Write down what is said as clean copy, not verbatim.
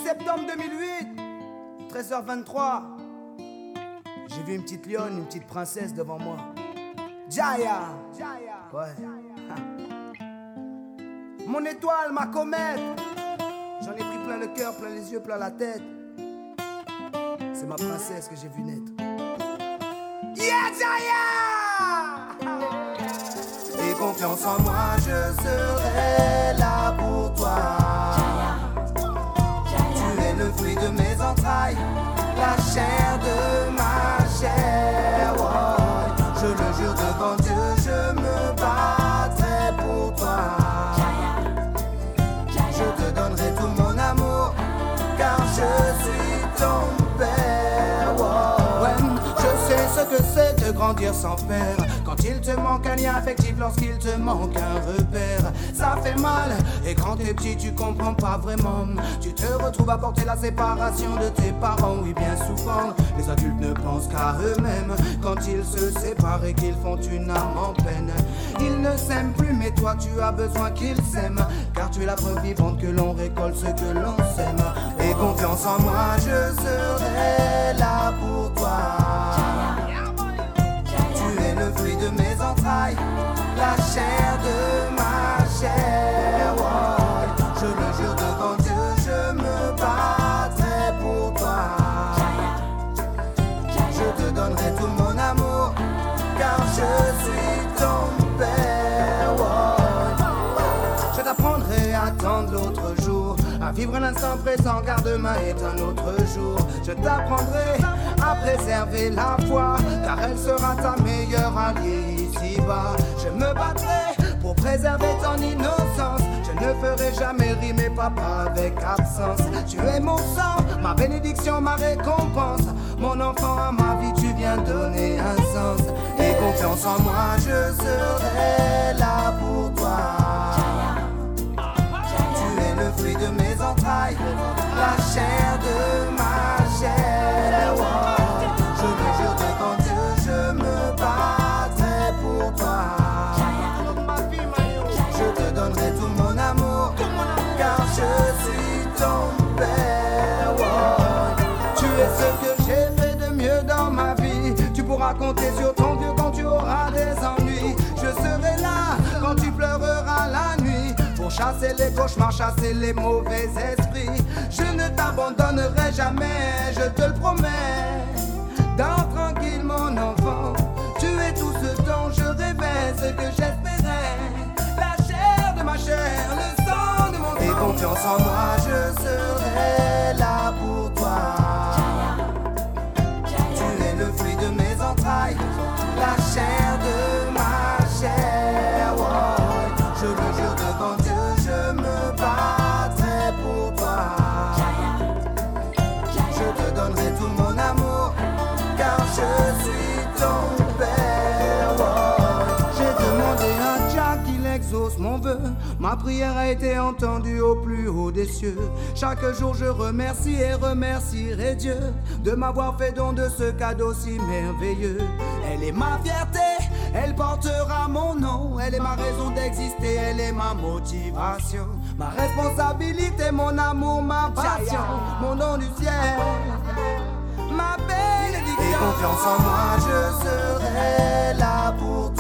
septembre 2008, 13h23. J'ai vu une petite lionne, une petite princesse devant moi. Jaya. Ouais. Mon étoile, ma comète. J'en ai pris plein le cœur, plein les yeux, plein la tête. C'est ma princesse que j'ai vu naître. Yeah, Jaya! Et confiance en moi, je serai là pour toi. Tu es le fruit de mes entrailles, la chair de ma chair. Oh, je le jure devant Dieu, je me battrai pour toi. Je te donnerai tout mon amour, car je suis ton père. Oh, ouais, je sais ce que c'est de grandir sans père. Quand il te manque un lien affectif, lorsqu'il te manque un repère, ça fait mal. Et quand t'es petit, tu comprends pas vraiment. Tu te retrouves à porter la séparation de tes parents. Oui, bien souvent, les adultes ne pensent qu'à eux-mêmes. Quand ils se séparent et qu'ils font une âme en peine, ils ne s'aiment plus, mais toi tu as besoin qu'ils s'aiment. Car tu es la preuve vivante que l'on récolte ce que l'on sème. Et confiance en moi, je serai là pour toi. Le fruit de mes entrailles, la chair de ma chair. Oh, je le jure devant Dieu, je me battrai pour toi. Je te donnerai tout mon amour, car je suis ton père. Oh, je t'apprendrai à attendre l'autre jour, à vivre l'instant présent, car demain est un autre jour. Je t'apprendrai à préserver la foi, car elle sera ta meilleure alliée ici-bas. Je me battrai pour préserver ton innocence. Je ne ferai jamais rimer papa avec absence. Tu es mon sang, ma bénédiction, ma récompense. Mon enfant, à ma vie, tu viens donner un sens. Et confiance en moi, je serai là pour toi. Tu es le fruit de mes entrailles, la chair de ma chair. Oh, je le jure devant Dieu, je me battrai pour toi. Je te donnerai tout mon amour, car je suis ton père. Oh, tu es ce que j'ai fait de mieux dans ma vie. Tu pourras compter sur ton Dieu quand tu auras des ennuis. Je serai là quand tu pleureras la nuit, pour chasser les cauchemars, chasser les mauvais esprits. Je ne t'abandonnerai jamais, je te le promets. Dors tranquille mon enfant, tu es tout ce dont je rêvais, ce que j'espérais. La chair de ma chair, le sang de mon sang. Et confiance en moi, je serai là pour toi. Tu es le fruit de mes entrailles, la chair de ma chair. Oh, je le jure devant Dieu, je me battrai pour toi. Je te donnerai tout mon amour, car je suis ton père. Oh, j'ai demandé à Jah qu'il exauce mon vœu. Ma prière a été entendue au plus haut des cieux. Chaque jour je remercie et remercierai Dieu de m'avoir fait don de ce cadeau si merveilleux. Elle est ma fierté, elle portera mon nom. Elle est ma raison d'exister, elle est ma motivation, ma responsabilité, mon amour, ma passion, mon nom du ciel, ma bénédiction. Et confiance en moi, je serai là pour toi.